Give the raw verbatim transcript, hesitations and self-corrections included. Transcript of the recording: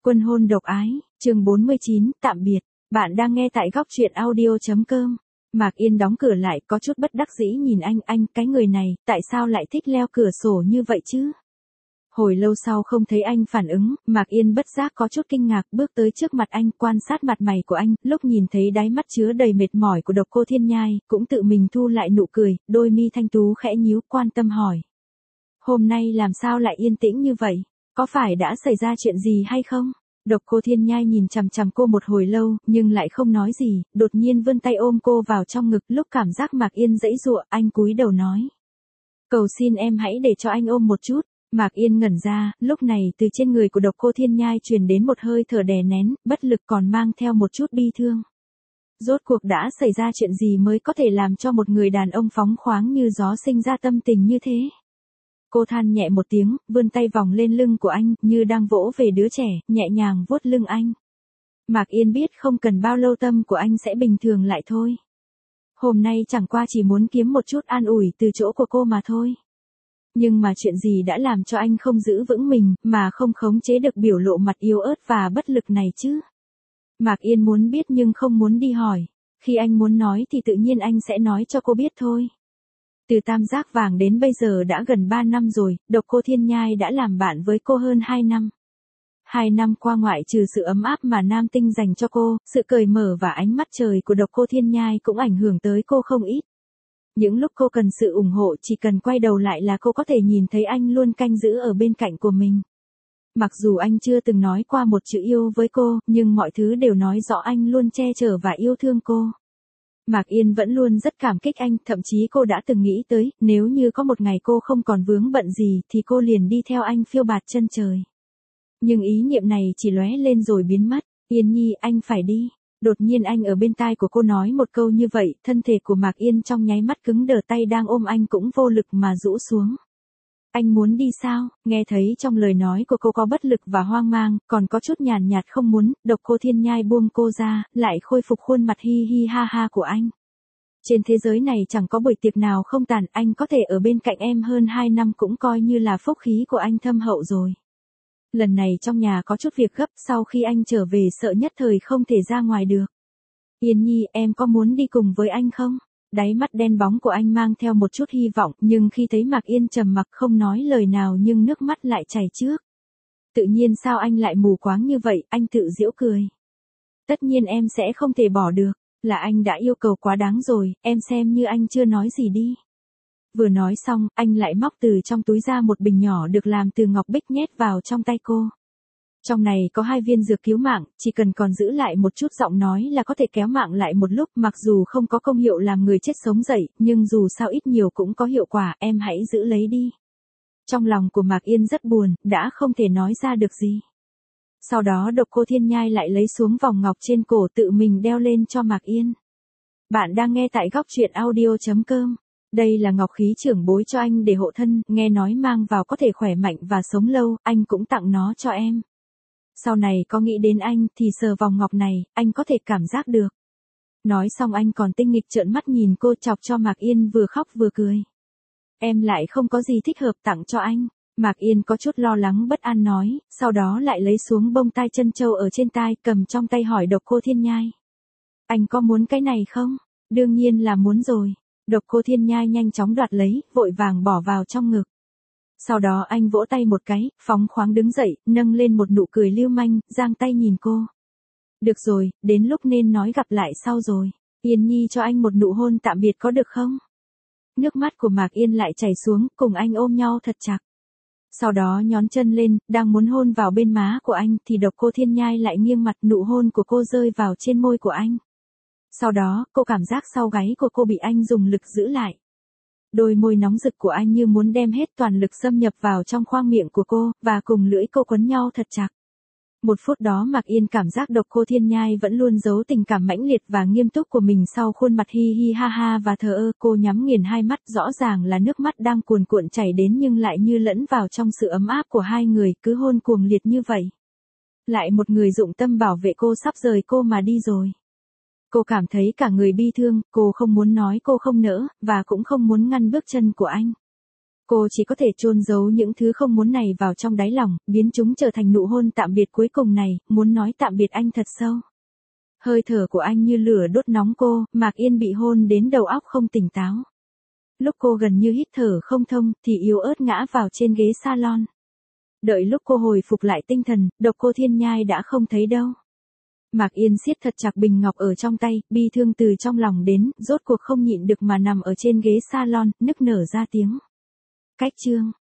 Quân hôn độc ái, chương bốn mươi chín, tạm biệt. Bạn đang nghe tại góc truyện audio.com. Mạc Yên đóng cửa lại, có chút bất đắc dĩ nhìn anh, anh, cái người này, tại sao lại thích leo cửa sổ như vậy chứ? Hồi lâu sau không thấy anh phản ứng, Mạc Yên bất giác có chút kinh ngạc, bước tới trước mặt anh, quan sát mặt mày của anh, lúc nhìn thấy đáy mắt chứa đầy mệt mỏi của Độc Cô Thiên Nhai, cũng tự mình thu lại nụ cười, đôi mi thanh tú khẽ nhíu, quan tâm hỏi. Hôm nay làm sao lại yên tĩnh như vậy? Có phải đã xảy ra chuyện gì hay không? Độc Cô Thiên Nhai nhìn chằm chằm cô một hồi lâu, nhưng lại không nói gì, đột nhiên vươn tay ôm cô vào trong ngực, lúc cảm giác Mạc Yên giãy giụa, anh cúi đầu nói. Cầu xin em hãy để cho anh ôm một chút. Mạc Yên ngẩn ra, lúc này từ trên người của Độc Cô Thiên Nhai truyền đến một hơi thở đè nén, bất lực còn mang theo một chút bi thương. Rốt cuộc đã xảy ra chuyện gì mới có thể làm cho một người đàn ông phóng khoáng như gió sinh ra tâm tình như thế? Cô than nhẹ một tiếng, vươn tay vòng lên lưng của anh, như đang vỗ về đứa trẻ, nhẹ nhàng vuốt lưng anh. Mạc Yên biết không cần bao lâu tâm của anh sẽ bình thường lại thôi. Hôm nay chẳng qua chỉ muốn kiếm một chút an ủi từ chỗ của cô mà thôi. Nhưng mà chuyện gì đã làm cho anh không giữ vững mình, mà không khống chế được biểu lộ mặt yếu ớt và bất lực này chứ? Mạc Yên muốn biết nhưng không muốn đi hỏi. Khi anh muốn nói thì tự nhiên anh sẽ nói cho cô biết thôi. Từ Tam Giác Vàng đến bây giờ đã gần ba năm rồi, Độc Cô Thiên Nhai đã làm bạn với cô hơn hai năm. Hai năm qua ngoại trừ sự ấm áp mà Nam Tinh dành cho cô, sự cởi mở và ánh mắt trời của Độc Cô Thiên Nhai cũng ảnh hưởng tới cô không ít. Những lúc cô cần sự ủng hộ chỉ cần quay đầu lại là cô có thể nhìn thấy anh luôn canh giữ ở bên cạnh của mình. Mặc dù anh chưa từng nói qua một chữ yêu với cô, nhưng mọi thứ đều nói rõ anh luôn che chở và yêu thương cô. Mạc Yên vẫn luôn rất cảm kích anh, thậm chí cô đã từng nghĩ tới, nếu như có một ngày cô không còn vướng bận gì thì cô liền đi theo anh phiêu bạt chân trời. Nhưng ý niệm này chỉ lóe lên rồi biến mất. Yên Nhi, anh phải đi. Đột nhiên anh ở bên tai của cô nói một câu như vậy, thân thể của Mạc Yên trong nháy mắt cứng đờ, tay đang ôm anh cũng vô lực mà rũ xuống. Anh muốn đi sao? Nghe thấy trong lời nói của cô có bất lực và hoang mang, còn có chút nhàn nhạt không muốn, Độc Cô Thiên Nhai buông cô ra, lại khôi phục khuôn mặt hi hi ha ha của anh. Trên thế giới này chẳng có buổi tiệc nào không tàn, anh có thể ở bên cạnh em hơn hai năm cũng coi như là phúc khí của anh thâm hậu rồi. Lần này trong nhà có chút việc gấp, sau khi anh trở về sợ nhất thời không thể ra ngoài được. Yên Nhi, em có muốn đi cùng với anh không? Đáy mắt đen bóng của anh mang theo một chút hy vọng, nhưng khi thấy Mạc Yên trầm mặc không nói lời nào nhưng nước mắt lại chảy trước. Tự nhiên sao anh lại mù quáng như vậy, anh tự giễu cười. Tất nhiên em sẽ không thể bỏ được, là anh đã yêu cầu quá đáng rồi, em xem như anh chưa nói gì đi. Vừa nói xong, anh lại móc từ trong túi ra một bình nhỏ được làm từ ngọc bích nhét vào trong tay cô. Trong này có hai viên dược cứu mạng, chỉ cần còn giữ lại một chút giọng nói là có thể kéo mạng lại một lúc, mặc dù không có công hiệu làm người chết sống dậy, nhưng dù sao ít nhiều cũng có hiệu quả, em hãy giữ lấy đi. Trong lòng của Mạc Yên rất buồn, đã không thể nói ra được gì. Sau đó Độc Cô Thiên Nhai lại lấy xuống vòng ngọc trên cổ tự mình đeo lên cho Mạc Yên. Bạn đang nghe tại góc truyện audio.com. Đây là ngọc khí trưởng bối cho anh để hộ thân, nghe nói mang vào có thể khỏe mạnh và sống lâu, anh cũng tặng nó cho em. Sau này có nghĩ đến anh thì sờ vòng ngọc này, anh có thể cảm giác được. Nói xong anh còn tinh nghịch trợn mắt nhìn cô, chọc cho Mạc Yên vừa khóc vừa cười. Em lại không có gì thích hợp tặng cho anh. Mạc Yên có chút lo lắng bất an nói, sau đó lại lấy xuống bông tai chân châu ở trên tai, cầm trong tay hỏi Độc Cô Thiên Nhai. Anh có muốn cái này không? Đương nhiên là muốn rồi. Độc Cô Thiên Nhai nhanh chóng đoạt lấy, vội vàng bỏ vào trong ngực. Sau đó anh vỗ tay một cái, phóng khoáng đứng dậy, nâng lên một nụ cười lưu manh, giang tay nhìn cô. Được rồi, đến lúc nên nói gặp lại sau rồi. Yên Nhi cho anh một nụ hôn tạm biệt có được không? Nước mắt của Mạc Yên lại chảy xuống, cùng anh ôm nhau thật chặt. Sau đó nhón chân lên, đang muốn hôn vào bên má của anh thì Độc Cô Thiên Nhai lại nghiêng mặt, nụ hôn của cô rơi vào trên môi của anh. Sau đó, cô cảm giác sau gáy của cô bị anh dùng lực giữ lại. Đôi môi nóng rực của anh như muốn đem hết toàn lực xâm nhập vào trong khoang miệng của cô, và cùng lưỡi cô quấn nhau thật chặt. Một phút đó Mạc Yên cảm giác Độc Cô Thiên Nhai vẫn luôn giấu tình cảm mãnh liệt và nghiêm túc của mình sau khuôn mặt hi hi ha ha và thờ ơ. Cô nhắm nghiền hai mắt, rõ ràng là nước mắt đang cuồn cuộn chảy đến nhưng lại như lẫn vào trong sự ấm áp của hai người, cứ hôn cuồng liệt như vậy. Lại một người dụng tâm bảo vệ cô sắp rời cô mà đi rồi. Cô cảm thấy cả người bi thương, cô không muốn nói cô không nỡ, và cũng không muốn ngăn bước chân của anh. Cô chỉ có thể chôn giấu những thứ không muốn này vào trong đáy lòng, biến chúng trở thành nụ hôn tạm biệt cuối cùng này, muốn nói tạm biệt anh thật sâu. Hơi thở của anh như lửa đốt nóng cô, Mạc Yên bị hôn đến đầu óc không tỉnh táo. Lúc cô gần như hít thở không thông, thì yếu ớt ngã vào trên ghế salon. Đợi lúc cô hồi phục lại tinh thần, Độc Cô Thiên Nhai đã không thấy đâu. Mạc Yên siết thật chặt bình ngọc ở trong tay, bi thương từ trong lòng đến, rốt cuộc không nhịn được mà nằm ở trên ghế salon, nức nở ra tiếng. Cách chương